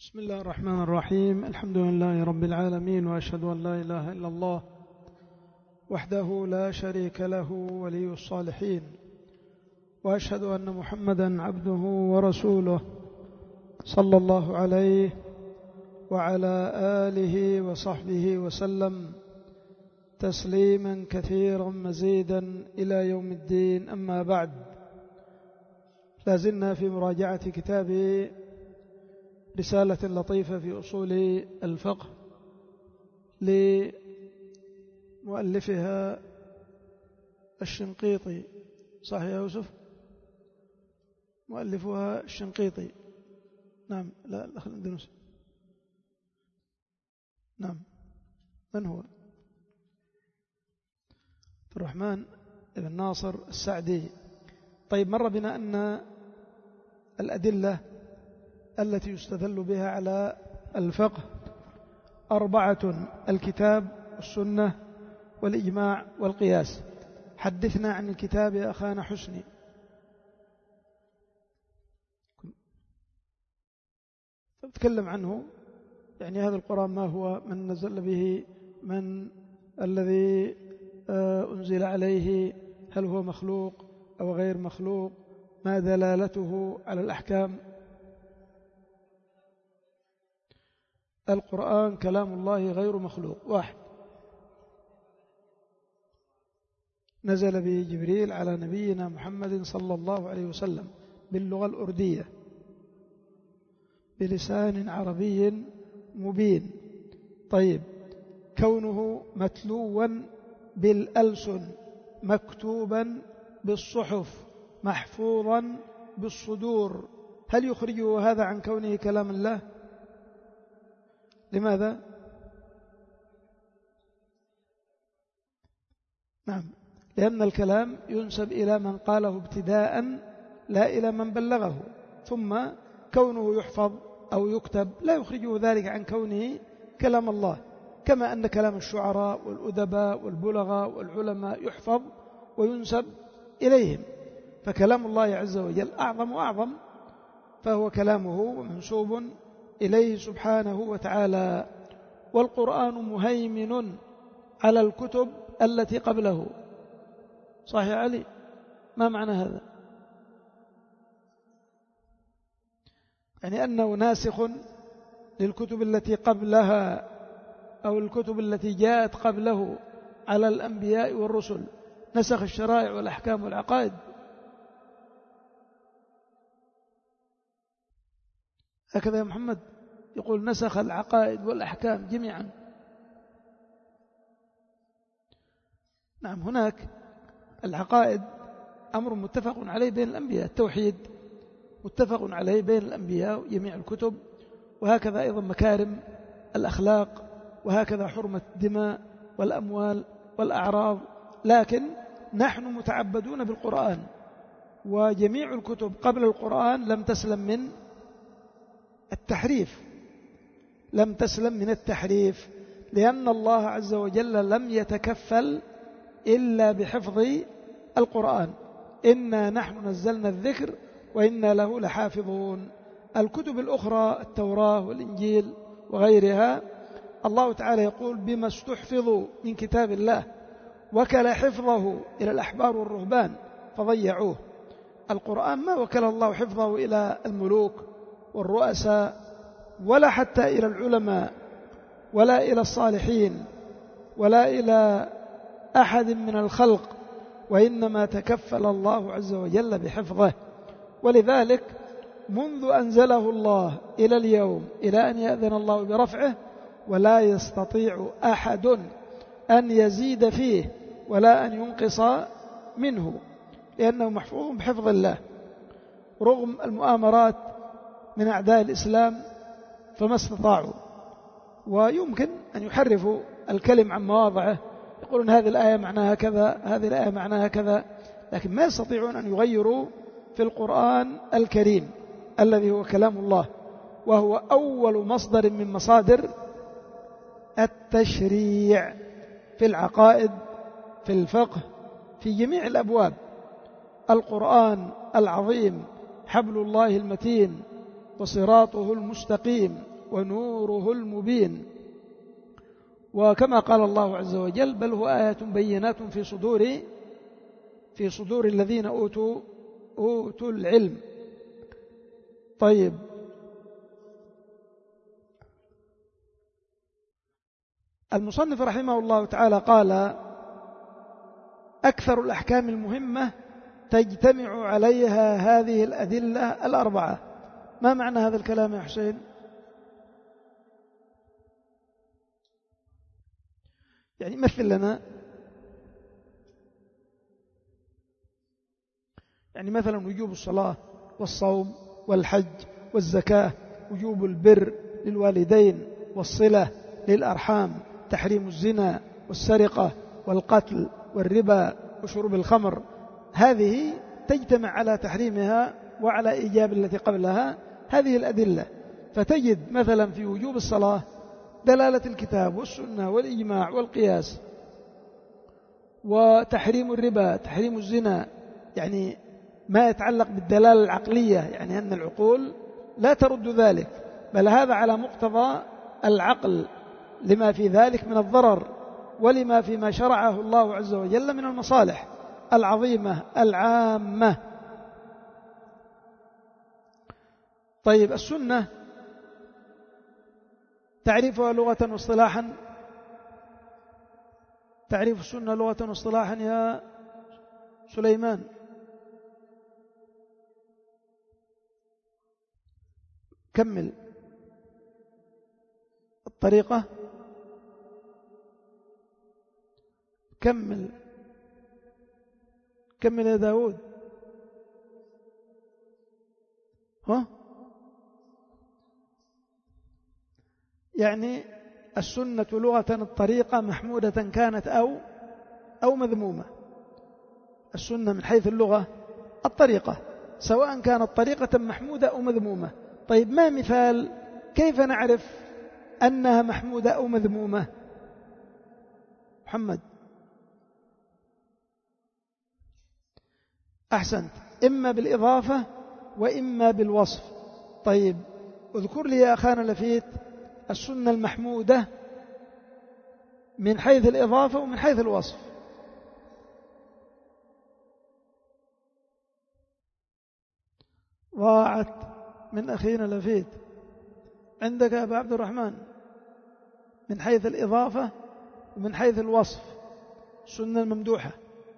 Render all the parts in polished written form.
بسم الله الرحمن الرحيم. الحمد لله رب العالمين، وأشهد أن لا إله إلا الله وحده لا شريك له ولي الصالحين، وأشهد أن محمدا عبده ورسوله صلى الله عليه وعلى آله وصحبه وسلم تسليما كثيرا مزيدا إلى يوم الدين. أما بعد، لازلنا في مراجعة كتاب رسالة لطيفة في أصول الفقه لمؤلفها الشنقيطي. صح يا يوسف؟ مؤلفها الشنقيطي. نعم. لا الأخ الأندلسي. نعم. من هو؟ الرحمن بن ناصر السعدي. طيب، مر بنا أن الأدلة التي يستدل بها على الفقه 4: الكتاب والسنة والإجماع والقياس. حدثنا عن الكتاب يا أخانا حسني. تتكلم عنه، يعني هذا القرآن ما هو، من نزل به، من الذي أنزل عليه، هل هو مخلوق أو غير مخلوق، ما دلالته على الأحكام. القرآن كلام الله غير مخلوق. 1: نزل به جبريل على نبينا محمد صلى الله عليه وسلم باللغة الأردية بلسان عربي مبين. طيب، كونه متلوا بالألسن، مكتوبا بالصحف، محفوظا بالصدور، هل يخرجه هذا عن كونه كلام الله؟ لماذا؟ نعم، لأن الكلام ينسب إلى من قاله ابتداء لا إلى من بلغه، ثم كونه يحفظ أو يكتب لا يخرجه ذلك عن كونه كلام الله، كما أن كلام الشعراء والأدباء والبلغاء والعلماء يحفظ وينسب إليهم، فكلام الله عز وجل أعظم وأعظم، فهو كلامه منسوب إليه سبحانه وتعالى. والقرآن مهيمن على الكتب التي قبله. صح يا علي؟ ما معنى هذا؟ يعني أنه ناسخ للكتب التي قبلها أو الكتب التي جاءت قبله على الأنبياء والرسل، نسخ الشرائع والأحكام والعقائد. هكذا يا محمد يقول نسخ العقائد والأحكام جميعا. نعم، هناك العقائد أمر متفق عليه بين الأنبياء، التوحيد متفق عليه بين الأنبياء وجميع الكتب، وهكذا أيضا مكارم الأخلاق، وهكذا حرمة الدماء والأموال والأعراض. لكن نحن متعبدون بالقرآن، وجميع الكتب قبل القرآن لم تسلم من التحريف، لم تسلم من التحريف، لأن الله عز وجل لم يتكفل إلا بحفظ القرآن. إنا نحن نزلنا الذكر وإنا له لحافظون. الكتب الأخرى التوراة والإنجيل وغيرها، الله تعالى يقول بما استحفظوا من كتاب الله وكل حفظه إلى الأحبار والرهبان فضيعوه. القرآن ما وكل الله حفظه إلى الملوك والرؤساء، ولا حتى إلى العلماء، ولا إلى الصالحين، ولا إلى أحد من الخلق، وإنما تكفل الله عز وجل بحفظه. ولذلك منذ أنزله الله إلى اليوم، إلى أن يأذن الله برفعه، ولا يستطيع أحد أن يزيد فيه ولا أن ينقص منه، لأنه محفوظ بحفظ الله، رغم المؤامرات من أعداء الإسلام فما استطاعوا. ويمكن أن يحرفوا الكلم عن مواضعه، يقولون هذه الآية معناها كذا، هذه الآية معناها كذا، لكن ما يستطيعون أن يغيروا في القرآن الكريم الذي هو كلام الله، وهو أول مصدر من مصادر التشريع في العقائد، في الفقه، في جميع الأبواب. القرآن العظيم حبل الله المتين وصراطه المستقيم ونوره المبين. وكما قال الله عز وجل: بل هو آيات بينات في صدور الذين أوتوا العلم. طيب، المصنف رحمه الله تعالى قال: أكثر الأحكام المهمة تجتمع عليها هذه الأدلة الأربعة. ما معنى هذا الكلام يا حسين؟ يعني مثل لنا، يعني مثلا وجوب الصلاة والصوم والحج والزكاة، وجوب البر للوالدين والصلة للأرحام، تحريم الزنا والسرقة والقتل والربا وشرب الخمر، هذه تجتمع على تحريمها وعلى إيجاب التي قبلها هذه الأدلة. فتجد مثلا في وجوب الصلاة دلالة الكتاب والسنة والإجماع والقياس، وتحريم الربا، تحريم الزنا، يعني ما يتعلق بالدلالة العقلية، يعني أن العقول لا ترد ذلك، بل هذا على مقتضى العقل لما في ذلك من الضرر ولما فيما شرعه الله عز وجل من المصالح العظيمة العامة. طيب، السنة تعريفها لغة واصطلاحا، تعريف السنة لغة واصطلاحا يا سليمان. كمل. الطريقة، كمل يا داود. يعني السنة لغة الطريقة محمودة كانت أو مذمومة. السنة من حيث اللغة الطريقة، سواء كانت طريقة محمودة أو مذمومة. طيب، ما مثال كيف نعرف أنها محمودة أو مذمومة؟ محمد، أحسنت، إما بالإضافة وإما بالوصف. طيب، اذكر لي يا أخانا لفيت السنة المحمودة من حيث الإضافة ومن حيث الوصف. ضاعت من أخينا لفيت. عندك يا أبا عبد الرحمن من حيث الإضافة ومن حيث الوصف السنة الممدوحة،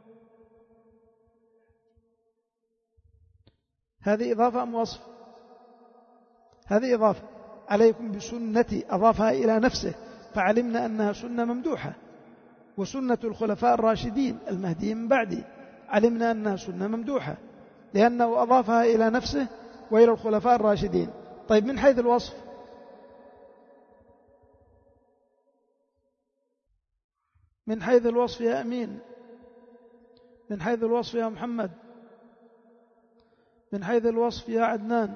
هذه إضافة أم وصف؟ هذه إضافة. عليكم بسنتي، أضافها إلى نفسه فعلمنا أنها سنة ممدوحة. وسنة الخلفاء الراشدين المهديين من بعدي علمنا أنها سنة ممدوحة لأنه أضافها إلى نفسه وإلى الخلفاء الراشدين. طيب، من حيث الوصف؟ من حيث الوصف يا أمين، من حيث الوصف يا محمد، من حيث الوصف يا عدنان.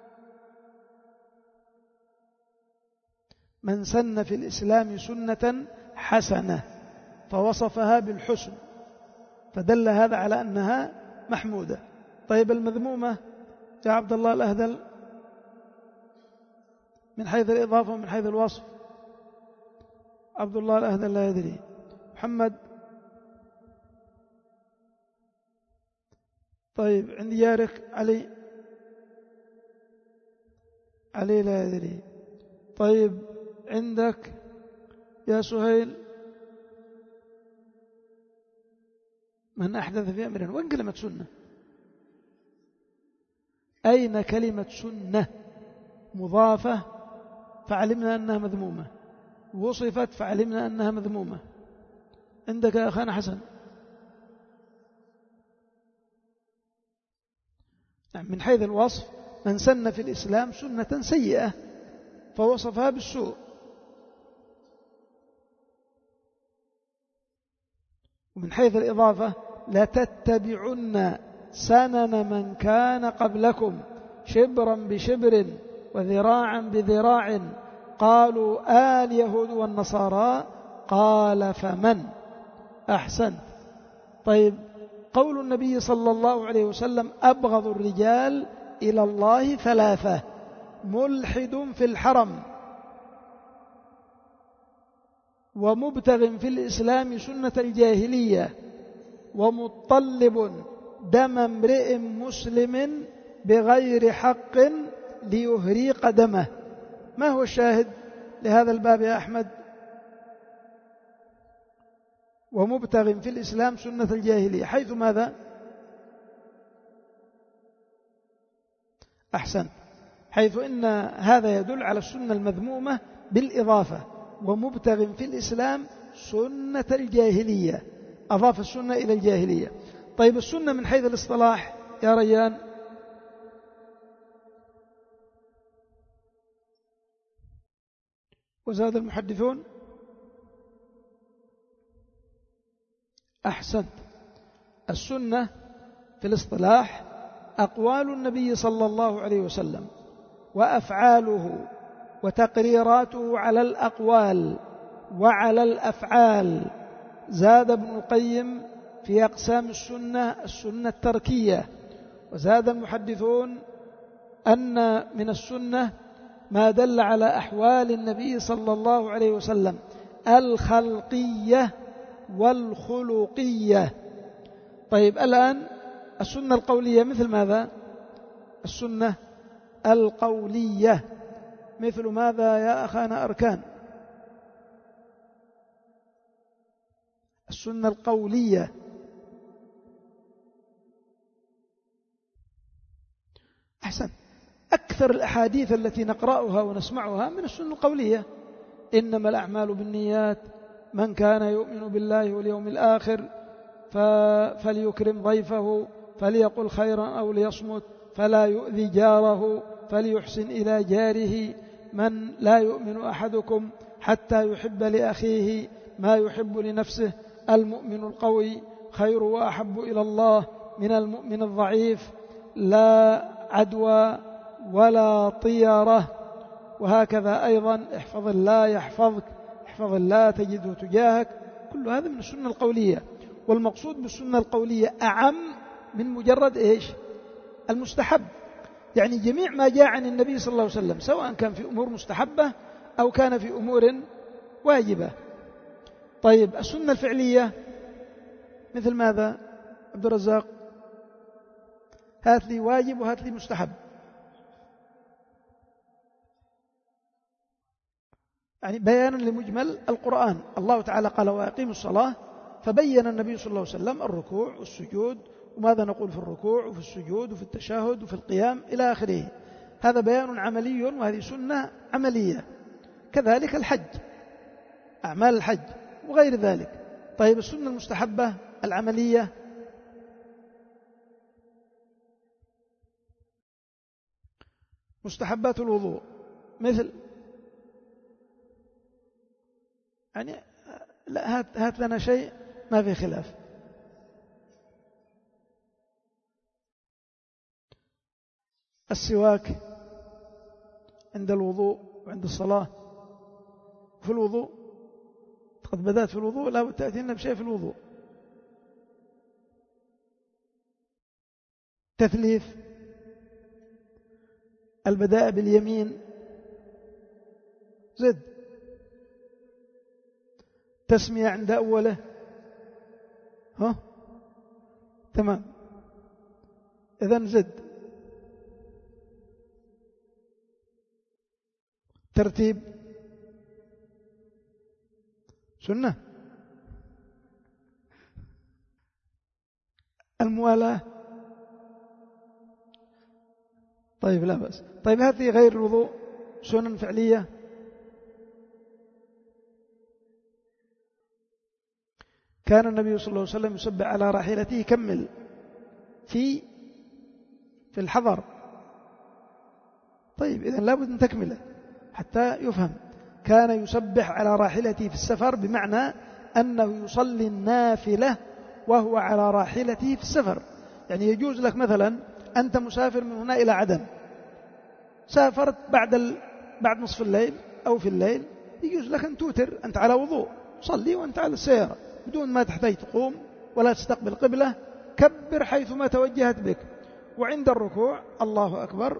من سن في الإسلام سنة حسنة فوصفها بالحسن فدل هذا على أنها محمودة. طيب، المذمومة يا عبد الله الأهدل من حيث الإضافة ومن حيث الوصف؟ عبد الله الأهدل لا يدري. محمد، طيب، عندي جارك علي لا يدري. طيب، عندك يا سهيل من أحدث في أمرنا. وين كلمة سنة؟ أين كلمة سنة؟ مضافة فعلمنا أنها مذمومة، وصفت فعلمنا أنها مذمومة. عندك يا أخانا حسن. من حيث الوصف من سن في الإسلام سنة سيئة فوصفها بالسوء. ومن حيث الإضافة لتتبعن سنن من كان قبلكم شبرا بشبر وذراعا بذراع قالوا اليهود والنصارى قال فمن. أحسن. طيب، قول النبي صلى الله عليه وسلم أبغض الرجال إلى الله ثلاثة: ملحد في الحرم ومبتغ في الإسلام سنة الجاهلية ومطلب دم امرئ مسلم بغير حق ليهريق دمه. ما هو الشاهد لهذا الباب يا أحمد؟ ومبتغ في الإسلام سنة الجاهلية، حيث ماذا؟ أحسن، حيث إن هذا يدل على السنة المذمومة بالإضافة، ومبتغ في الإسلام سنة الجاهلية، أضاف السنة إلى الجاهلية. طيب السنة من حيث الاصطلاح يا ريان؟ وزاد المحدثون. أحسنت. السنة في الاصطلاح أقوال النبي صلى الله عليه وسلم وأفعاله وتقريراته على الأقوال وعلى الأفعال. زاد ابن القيم في أقسام السنة التركية، وزاد المحدثون أن من السنة ما دل على أحوال النبي صلى الله عليه وسلم الخلقية والخلقية. طيب الآن السنة القولية مثل ماذا؟ السنة القولية مثل ماذا يا أخانا أركان؟ السنة القولية أحسن. أكثر الأحاديث التي نقرأها ونسمعها من السنة القولية: إنما الأعمال بالنيات، من كان يؤمن بالله واليوم الآخر فليكرم ضيفه، فليقل خيرا أو ليصمت، فلا يؤذي جاره، فليحسن إلى جاره، من لا يؤمن أحدكم حتى يحب لأخيه ما يحب لنفسه، المؤمن القوي خير وأحب إلى الله من المؤمن الضعيف، لا عدوى ولا طيرة. وهكذا أيضا احفظ الله يحفظك، احفظ الله تجده تجاهك. كل هذا من السنة القولية. والمقصود بالسنة القولية أعم من مجرد إيش؟ المستحب. يعني جميع ما جاء عن النبي صلى الله عليه وسلم، سواء كان في أمور مستحبة أو كان في أمور واجبة. طيب السنة الفعلية مثل ماذا عبد الرزاق؟ هات لي واجب وهات لي مستحب. يعني بيانا لمجمل القرآن، الله تعالى قال وأقيموا الصلاة، فبين النبي صلى الله عليه وسلم الركوع والسجود، وماذا نقول في الركوع وفي السجود وفي التشهد وفي القيام إلى آخره. هذا بيان عملي وهذه سنة عملية. كذلك الحج، أعمال الحج وغير ذلك. طيب السنة المستحبة العملية مستحبات الوضوء مثل، يعني لا هات لنا شيء ما في خلاف. السواك عند الوضوء وعند الصلاة. في الوضوء قد بدأت في الوضوء، لا بد تأتينا بشيء في الوضوء. تثليث، البداء باليمين، زد. تسمية عند أوله، تمام، إذن زد. ترتيب سنة. الموالاة طيب لا بأس. طيب هذه غير الوضوء سنن فعلية. كان النبي صلى الله عليه وسلم يسبح على راحلته، كمل، في الحضر. طيب إذن لابد من تكمله حتى يفهم. كان يسبح على راحلته في السفر، بمعنى أنه يصلي النافلة وهو على راحلته في السفر. يعني يجوز لك مثلا أنت مسافر من هنا إلى عدن، سافرت بعد نصف الليل أو في الليل، يجوز لك أن توتر أنت على وضوء، صلي وأنت على السيارة بدون ما تحتاج تقوم ولا تستقبل قبلة. كبر حيثما توجهت بك، وعند الركوع الله أكبر،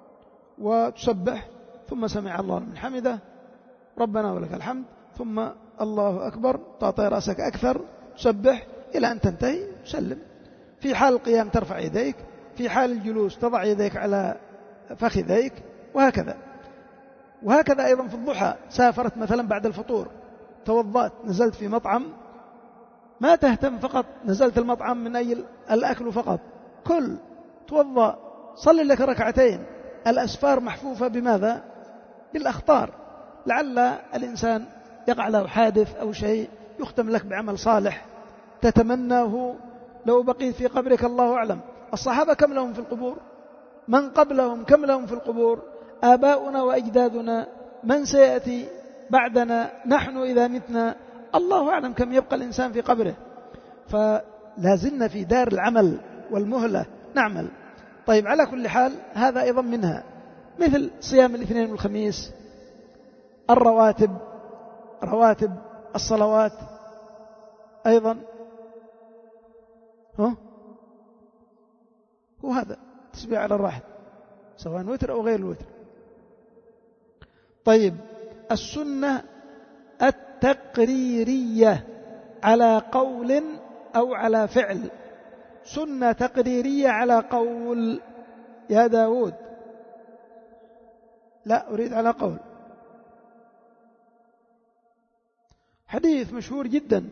وتسبح، ثم سمع الله من حمده، ربنا ولك الحمد، ثم الله أكبر، تعطي رأسك أكثر، تسبح إلى أن تنتهي، سلم. في حال القيام ترفع يديك، في حال الجلوس تضع يديك على فخذيك، وهكذا. وهكذا أيضا في الضحى، سافرت مثلا بعد الفطور، توضأت، نزلت في مطعم، ما تهتم فقط نزلت المطعم من أجل الأكل فقط، كل توضأ، صلي لك ركعتين. الأسفار محفوفة بماذا؟ بالأخطار، لعل الإنسان يقع له حادث أو شيء، يختم لك بعمل صالح تتمناه لو بقيت في قبرك، الله أعلم. الصحابة كم لهم في القبور؟ من قبلهم كم لهم في القبور؟ آباؤنا وأجدادنا، من سيأتي بعدنا؟ نحن إذا متنا الله أعلم كم يبقى الإنسان في قبره. فلازلنا في دار العمل والمهلة نعمل. طيب، على كل حال هذا أيضا منها، مثل صيام الاثنين والخميس، رواتب الصلوات أيضا، وهذا تسبيح على الراحل سواء وتر أو غير الوتر. طيب، السنة التقريرية على قول أو على فعل. سنة تقريرية على قول يا داود، لا أريد على قول. حديث مشهور جدا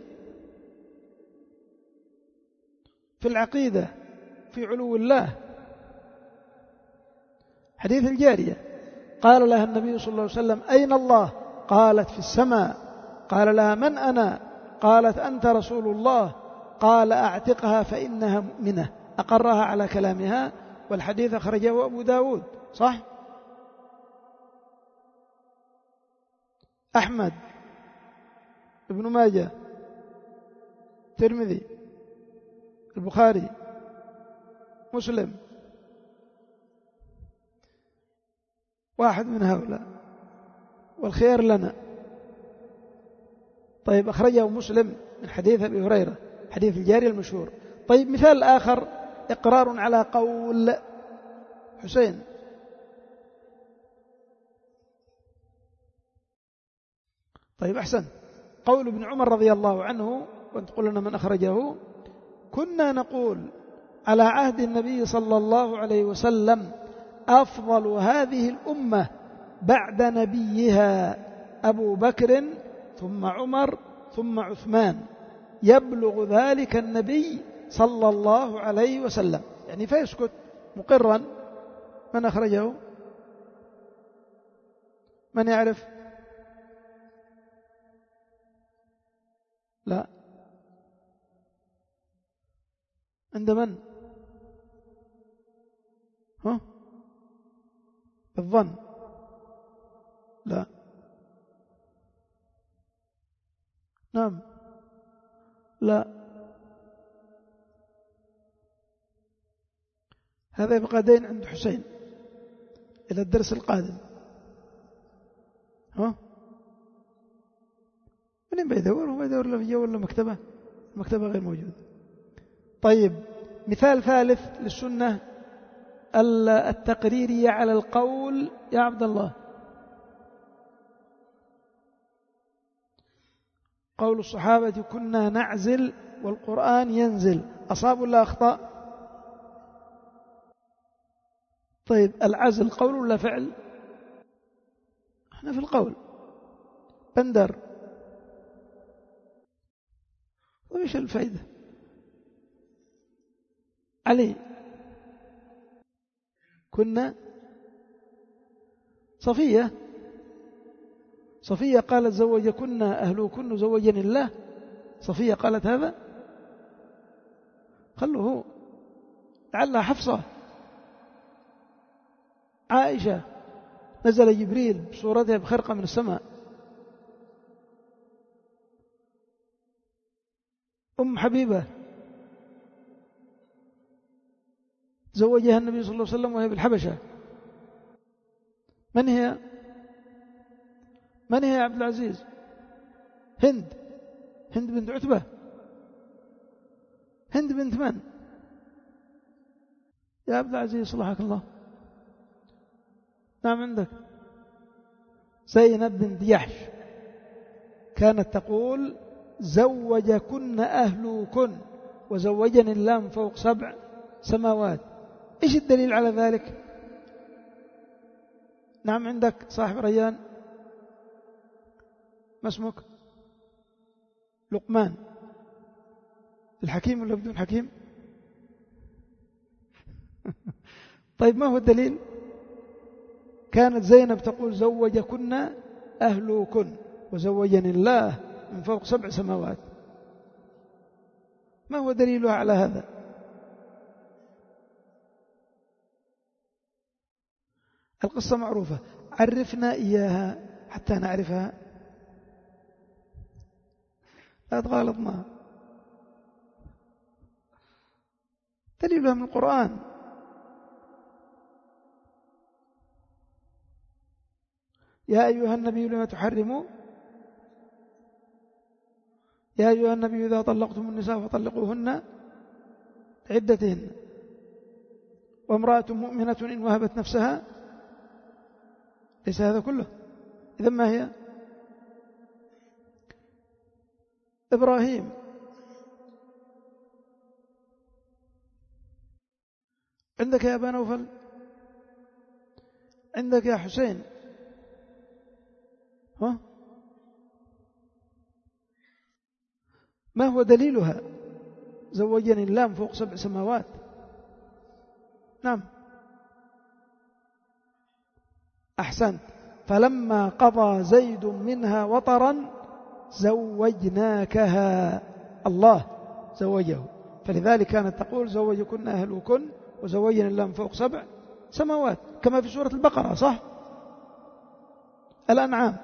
في العقيدة في علو الله، حديث الجارية، قال لها النبي صلى الله عليه وسلم أين الله؟ قالت في السماء. قال لها من أنا؟ قالت أنت رسول الله. قال أعتقها فإنها مؤمنة. أقرها على كلامها، والحديث أخرجه أبو داود، صح؟ أحمد، ابن ماجه، ترمذي، البخاري، مسلم، واحد من هؤلاء والخير لنا. طيب، أخرجه مسلم من حديث أبي هريرة، حديث الجارية المشهور. طيب، مثال آخر، إقرار على قول حسين. طيب، أحسن. قول ابن عمر رضي الله عنه، وأنت تقول لنا من أخرجه، كنا نقول على عهد النبي صلى الله عليه وسلم أفضل هذه الأمة بعد نبيها أبو بكر ثم عمر ثم عثمان، يبلغ ذلك النبي صلى الله عليه وسلم، يعني فيسكت مقرا. من أخرجه؟ من يعرف؟ لا، عند من؟ الظن؟ لا. نعم. لا، هذا يبقى دين عند حسين إلى الدرس القادم. من بيدور؟ هو يدور له في جو ولا مكتبة؟ المكتبة غير موجودة. طيب، مثال ثالث للسنة التقريرية على القول يا عبد الله، قول الصحابة كنا نعزل والقرآن ينزل، أصاب ولا أخطأ؟ طيب، العزل قول ولا فعل؟ احنا في القول. بندر، وإيش الفائدة؟ علي، كنا صفية قالت زوجكن أهلكن زوجني الله، صفية قالت هذا، خلوه، لعلها حفصة. عائشة نزل جبريل بصورتها بخرقة من السماء. أم حبيبة زوجها النبي صلى الله عليه وسلم وهي بالحبشة. من هي يا عبد العزيز؟ هند بنت عتبة. هند بنت من يا عبد العزيز؟ صلحك الله. نعم، عندك زينب بنت جحش. كانت تقول زوجكن أهلكن وزوجني الله من فوق 7 سماوات. إيش الدليل على ذلك؟ نعم عندك صاحب ريان، ما اسمك؟ لقمان. الحكيم ولا بدون حكيم؟ طيب ما هو الدليل؟ كانت زينب تقول زوجكن أهلكن وزوجني الله من فوق 7 سماوات. ما هو دليلها على هذا؟ القصة معروفة، عرفنا إياها حتى نعرفها، لا تغالطنا. دليلها من القرآن. يا أيها النبي لما تحرموا، يا أيها النبي إذا طلقتم النساء فطلقوهن عدتهن وامرأة مؤمنة إن وهبت نفسها. ليس هذا كله؟ إذن ما هي؟ إبراهيم، عندك يا أبا نوفل، عندك يا حسين، ها؟ ما هو دليلها؟ زوجني الله من فوق 7 سماوات. نعم أحسنت. فلما قضى زيد منها وطرا زوجناكها، الله زوجه. فلذلك كانت تقول زوجكن أهلكن وزوجني الله من فوق 7 سماوات، كما في سورة البقرة، صح؟ الأنعام،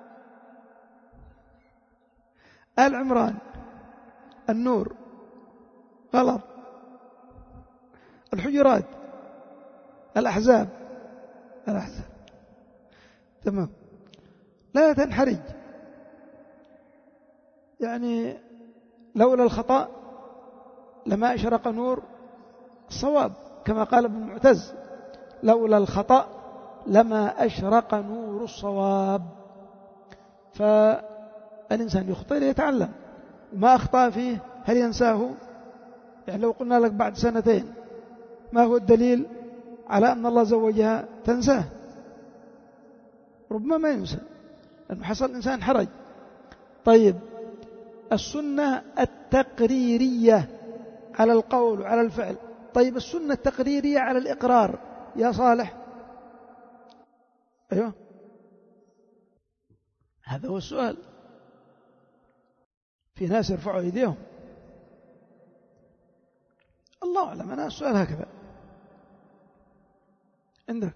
آل عمران، النور، غلط، الحجرات، الأحزاب، تمام. لا تنحرج، يعني لولا الخطأ لما أشرق نور الصواب، كما قال ابن معتز لولا الخطأ لما أشرق نور الصواب. فالإنسان يخطئ ليتعلم، وما أخطأ فيه هل ينساه؟ يعني لو قلنا لك بعد 2 سنين ما هو الدليل على أن الله زوجها، تنساه؟ ربما ما ينسى، لأنه حصل الإنسان حرج. طيب السنة التقريرية على القول وعلى الفعل. طيب السنة التقريرية على الإقرار يا صالح؟ أيوه، هذا هو السؤال. في ناس يرفعوا أيديهم، الله أعلم، أنا السؤال هكذا عندك.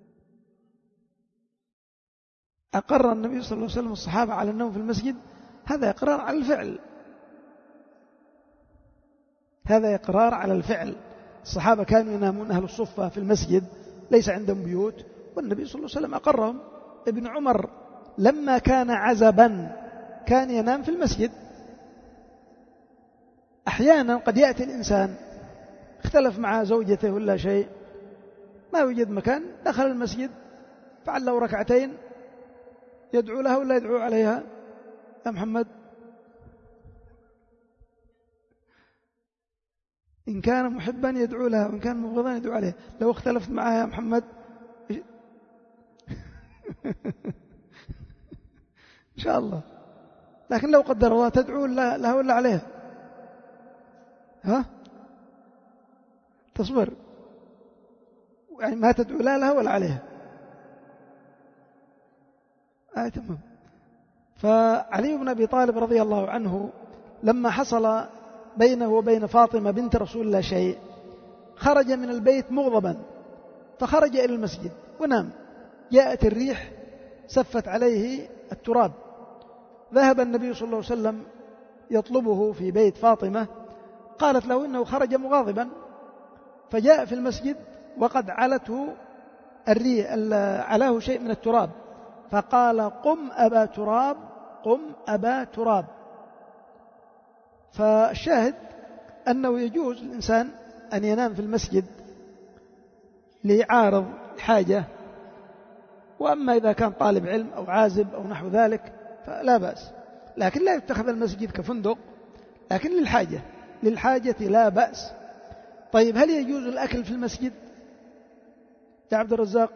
أقر النبي صلى الله عليه وسلم الصحابة على النوم في المسجد، هذا إقرار على الفعل، هذا إقرار على الفعل. الصحابة كانوا ينامون أهل الصفة في المسجد، ليس عندهم بيوت، والنبي صلى الله عليه وسلم أقرهم. ابن عمر لما كان عزبا كان ينام في المسجد. أحيانا قد يأتي الإنسان اختلف مع زوجته ولا شيء، ما يوجد مكان، دخل المسجد فعل له 2 ركعتين، يدعو لها ولا يدعو عليها يا محمد؟ إن كان محبا يدعو لها، وإن كان مبغضا يدعو عليها. لو اختلفت معها يا محمد إن شاء الله، لكن لو قدر الله تدعو لها ولا عليها؟ ها؟ تصبر، يعني ما تدعو لا لها ولا عليها. تمام. فعلي بن أبي طالب رضي الله عنه لما حصل بينه وبين فاطمة بنت رسول الله شيء، خرج من البيت مغضبا، فخرج إلى المسجد ونام. جاءت الريح سفت عليه التراب، ذهب النبي صلى الله عليه وسلم يطلبه في بيت فاطمة، قالت له إنه خرج مغاضبا، فجاء في المسجد وقد علته الريح، علاه شيء من التراب، فقال قم أبا تراب، قم أبا تراب. فالشاهد أنه يجوز للإنسان أن ينام في المسجد ليعارض حاجة، وأما إذا كان طالب علم أو عازب أو نحو ذلك فلا بأس. لكن لا يتخذ المسجد كفندق، لكن للحاجة لا بأس. طيب هل يجوز الأكل في المسجد يا عبد الرزاق؟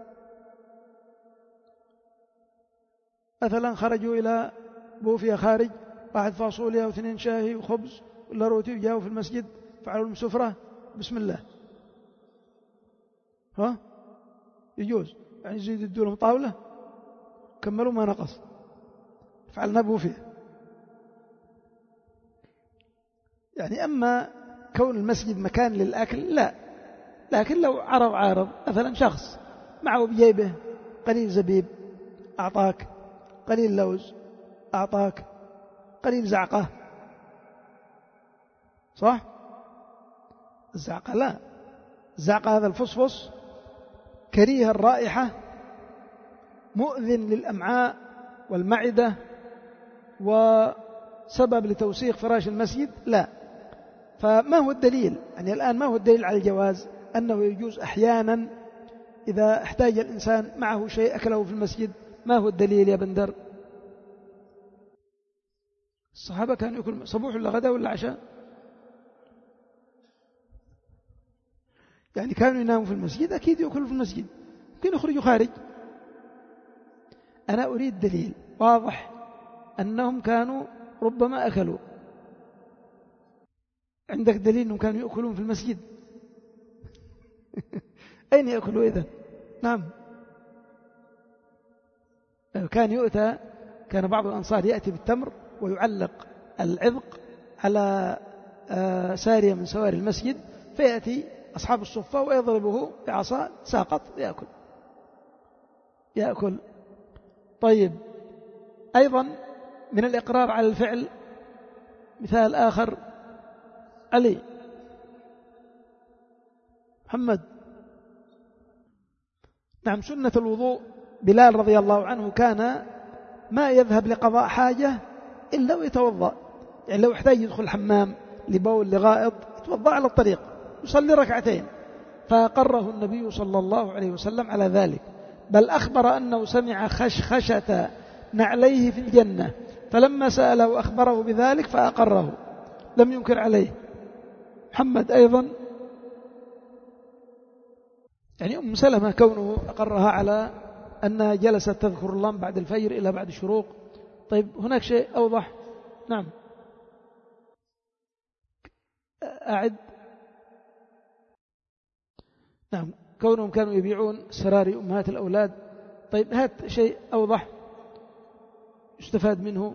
مثلا خرجوا إلى بوفية خارج، واحد فاصوليا واثنين شاهي وخبز ولا روتي، وجاءوا في المسجد فعلوا لهم سفرة، بسم الله، ها يجوز؟ يعني يزيد يدوا لهم طاولة كملوا ما نقص، فعلنا بوفية. يعني أما كون المسجد مكان للأكل لا، لكن لو عارض مثلا شخص معه بجيبه قليل زبيب أعطاك، قليل لوز أعطاك، قليل زعقة، صح؟ الزعقة لا، الزعقة هذا الفصفص كريه الرائحة، مؤذن للأمعاء والمعدة وسبب لتوسيخ فراش المسجد، لا. فما هو الدليل؟ يعني الآن ما هو الدليل على الجواز؟ أنه يجوز أحيانا إذا احتاج الإنسان معه شيء أكله في المسجد. ما هو الدليل يا بندر؟ الصحابة كانوا يأكلوا صبوح ولا غدا ولا عشاء؟ يعني كانوا يناموا في المسجد، أكيد يأكلوا في المسجد، ممكن يخرجوا خارج. أنا أريد دليل واضح أنهم كانوا ربما أكلوا. عندك دليل أنهم كانوا يأكلون في المسجد؟ أين يأكلوا إذن؟ نعم، كان بعض الأنصار يأتي بالتمر ويعلق العذق على سارية من سواري المسجد، فيأتي أصحاب الصفة ويضربه بعصا ساقط يأكل. طيب أيضا من الإقرار على الفعل مثال آخر، علي محمد، نعم، سنة الوضوء. بلال رضي الله عنه كان ما يذهب لقضاء حاجة إلا ويتوضأ، يعني لو احتاج يدخل الحمام لبول لغائط يتوضأ على الطريق يصلي ركعتين، فأقره النبي صلى الله عليه وسلم على ذلك، بل أخبر أنه سمع خشخشة نعليه في الجنة، فلما سأله وأخبره بذلك فأقره، لم ينكر عليه. محمد أيضا، يعني أم سلمة كونه أقرها على أنها جلست تذكر الله بعد الفجر إلى بعد الشروق. طيب هناك شيء أوضح؟ نعم، أعد. نعم، كونهم كانوا يبيعون سراري أمهات الأولاد. طيب هات شيء أوضح يستفاد منه،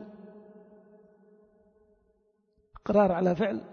قرار على فعل.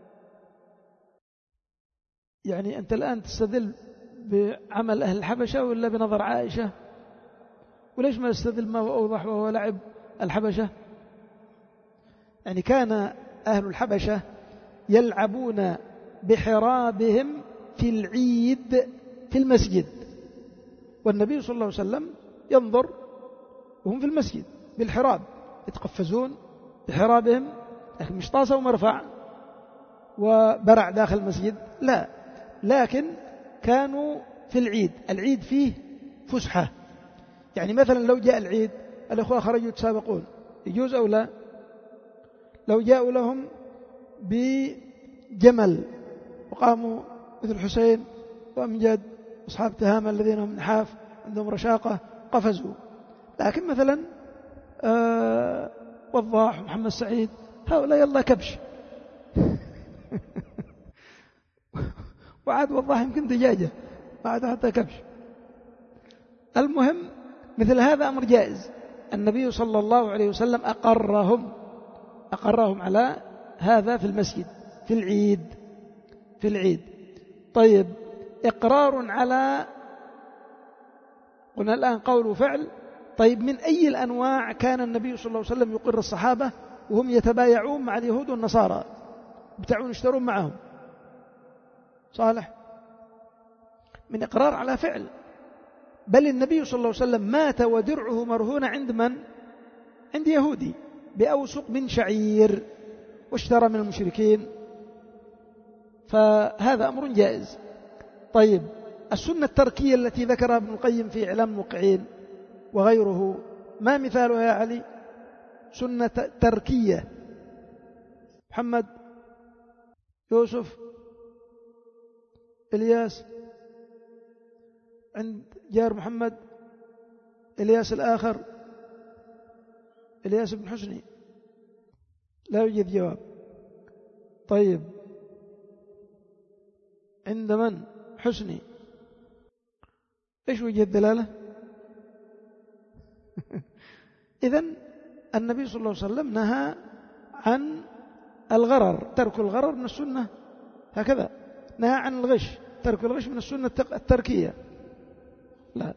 يعني أنت الآن تستدل بعمل أهل الحبشة ولا بنظر عائشة؟ وليش ما يستدل ما هو أوضح وهو لعب الحبشة؟ يعني كان أهل الحبشة يلعبون بحرابهم في العيد في المسجد، والنبي صلى الله عليه وسلم ينظر وهم في المسجد بالحراب يتقفزون بحرابهم، لكن مش طاسة ومرفع وبرع داخل المسجد، لا، لكن كانوا في العيد فيه فسحة. يعني مثلا لو جاء العيد الأخوة خرجوا يتسابقون، يجوز أو لا؟ لو جاءوا لهم بجمل وقاموا مثل حسين وأمجد أصحاب تهامة الذين هم نحاف عندهم رشاقة قفزوا، لكن مثلا وضاح ومحمد سعيد هؤلاء يلا كبش وعاد وضاح يمكن دجاجة، وعاد حتى كبش. المهم مثل هذا أمر جائز، النبي صلى الله عليه وسلم أقرهم على هذا في المسجد في العيد. طيب إقرار على، قلنا الآن قول وفعل. طيب من أي الأنواع كان النبي صلى الله عليه وسلم يقر الصحابة وهم يتبايعون مع اليهود والنصارى بتاعون يشترون معهم؟ صالح، من إقرار على فعل. بل النبي صلى الله عليه وسلم مات ودرعه مرهون عند من؟ عند يهودي بأوسق من شعير، واشترى من المشركين، فهذا أمر جائز. طيب السنة التركية التي ذكرها ابن القيم في إعلام الموقعين وغيره، ما مثالها يا علي؟ سنة تركية. محمد، يوسف، إلياس، عند جار محمد، إلياس الآخر، إلياس بن حسني، لا يوجد جواب. طيب، عند من؟ حسني، إيش وجه الدلالة؟ إذن النبي صلى الله عليه وسلم نهى عن الغرر، ترك الغرر من السنة، هكذا نهى عن الغش، ترك الغش من السنة التركية، لا،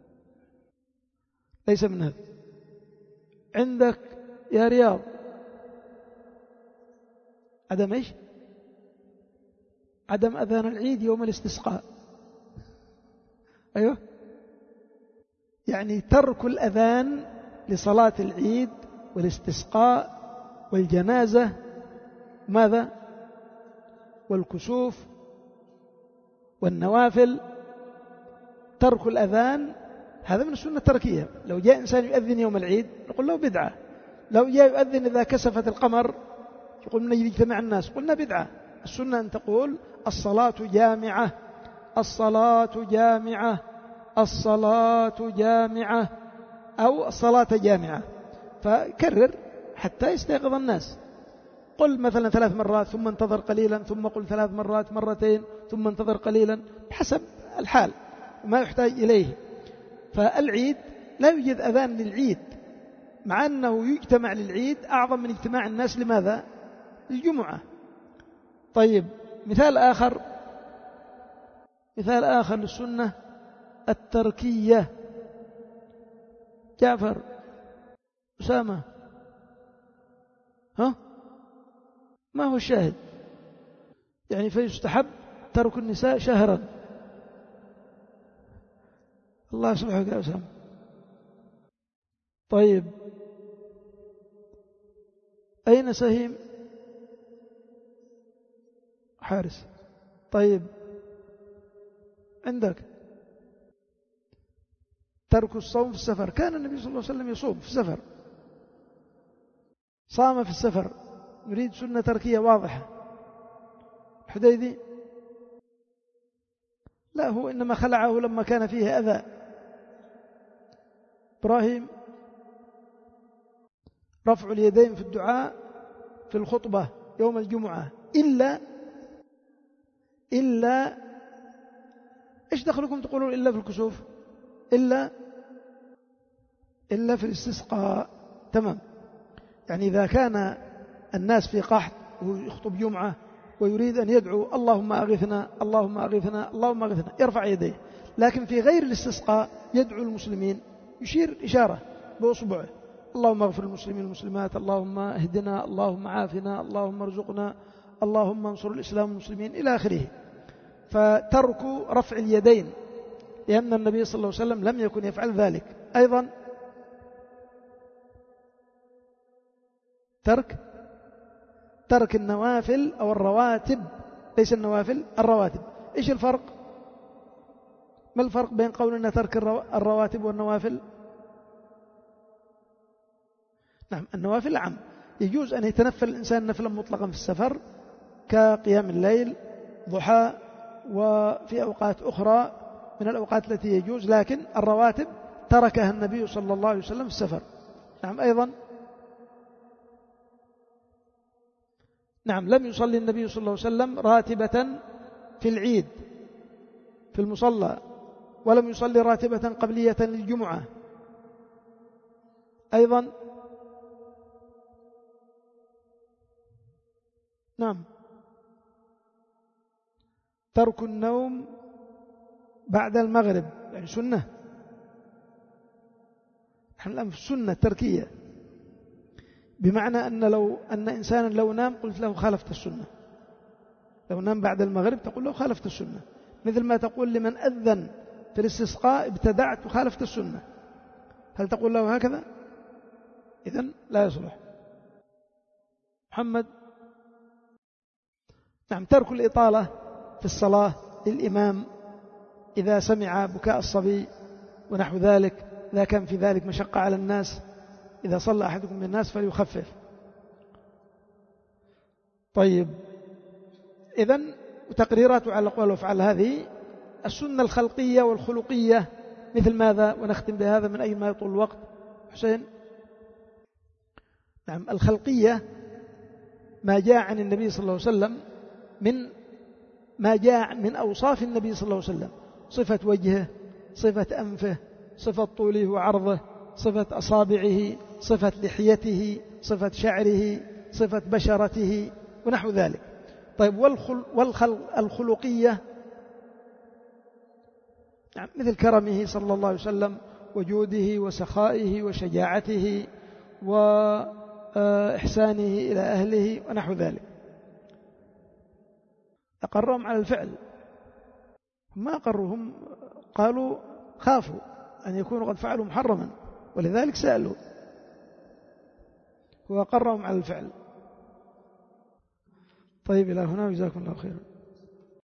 ليس من هذا. عندك يا رياض عدم إيش؟ عدم أذان العيد يوم الاستسقاء. أيوه، يعني ترك الأذان لصلاة العيد والاستسقاء والجنازة، ماذا؟ والكسوف والنوافل، ترك الأذان هذا من السنة التركية. لو جاء إنسان يؤذن يوم العيد نقول له بدعة. لو جاء يؤذن إذا كسفت القمر يقول من يجتمع الناس، قلنا بدعة. السنة أن تقول الصلاة جامعة، الصلاة جامعة، الصلاة جامعة، أو الصلاة جامعة، فكرر حتى يستيقظ الناس. قل مثلا 3 مرات ثم انتظر قليلا، ثم قل 3 مرات، مرتين، ثم انتظر قليلا، بحسب الحال وما يحتاج إليه. فالعيد لا يوجد أذان للعيد، مع أنه يجتمع للعيد أعظم من اجتماع الناس لماذا؟ الجمعة. طيب، مثال آخر للسنة التركية. جعفر، أسامة، ما هو الشاهد؟ يعني فيستحب ترك النساء شهرا. الله يصلحك يا أسامة. طيب، أين سهيم؟ حارس. طيب، عندك ترك الصوم في السفر. كان النبي صلى الله عليه وسلم يصوم في السفر، صام في السفر. نريد سنة تركية واضحة. الحديدي لا، هو إنما خلعه لما كان فيه أذى. إبراهيم، رفع اليدين في الدعاء في الخطبة يوم الجمعة، إلا إيش دخلكم تقولون إلا في الكسوف؟ إلا في الاستسقاء. تمام. يعني إذا كان الناس في قحط ويخطب جمعة ويريد أن يدعو اللهم أغثنا اللهم أغثنا اللهم أغثنا، يرفع يديه. لكن في غير الاستسقاء يدعو المسلمين، يشير إشارة بأصبعه، اللهم اغفر المسلمين والمسلمات، اللهم اهدنا، اللهم عافنا، اللهم ارزقنا، اللهم انصر الإسلام والمسلمين، إلى آخره. فترك رفع اليدين، لأن النبي صلى الله عليه وسلم لم يكن يفعل ذلك. أيضا ترك النوافل أو الرواتب، ليس النوافل، الرواتب. إيش الفرق؟ ما الفرق بين قولنا ترك الرواتب والنوافل؟ نعم، النوافل عام، يجوز أن يتنفل الإنسان نفلا مطلقا في السفر كقيام الليل، ضحى، وفي أوقات أخرى من الأوقات التي يجوز. لكن الرواتب تركها النبي صلى الله عليه وسلم في السفر. نعم. أيضا نعم، لم يصلي النبي صلى الله عليه وسلم راتبة في العيد في المصلى، ولم يصلي راتبة قبلية للجمعة. أيضا نعم، ترك النوم بعد المغرب، يعني سنة. نحن الآن في السنة التركية، بمعنى أن إنسانا لو نام قلت له خالفت السنة. لو نام بعد المغرب تقول له خالفت السنة، مثل ما تقول لمن أذن في الاستسقاء ابتدعت وخالفت السنة. هل تقول له هكذا؟ إذن لا يصلح. محمد، نعم، ترك الإطالة في الصلاة للإمام إذا سمع بكاء الصبي ونحو ذلك، إذا كان في ذلك مشقة على الناس. إذا صلى أحدكم من الناس فليخفف. طيب، إذن تقريرات على الأقوال والأفعال هذه السنة الخلقية والخلقية مثل ماذا؟ ونختم بهذا من أي ما يطول الوقت حسين. نعم، الخلقية ما جاء عن النبي صلى الله عليه وسلم من ما جاء من أوصاف النبي صلى الله عليه وسلم، صفة وجهه، صفة أنفه، صفة طوله وعرضه، صفة أصابعه، صفة لحيته، صفة شعره، صفة بشرته ونحو ذلك. طيب، والخلقية مثل كرمه صلى الله عليه وسلم وجوده وسخائه وشجاعته وإحسانه إلى أهله ونحو ذلك. أقرهم على الفعل، ما أقرهم، قالوا خافوا أن يكونوا قد فعلوا محرما ولذلك سألوا، وأقرهم على الفعل. طيب، إلى هنا، وجزاكم الله خيرا.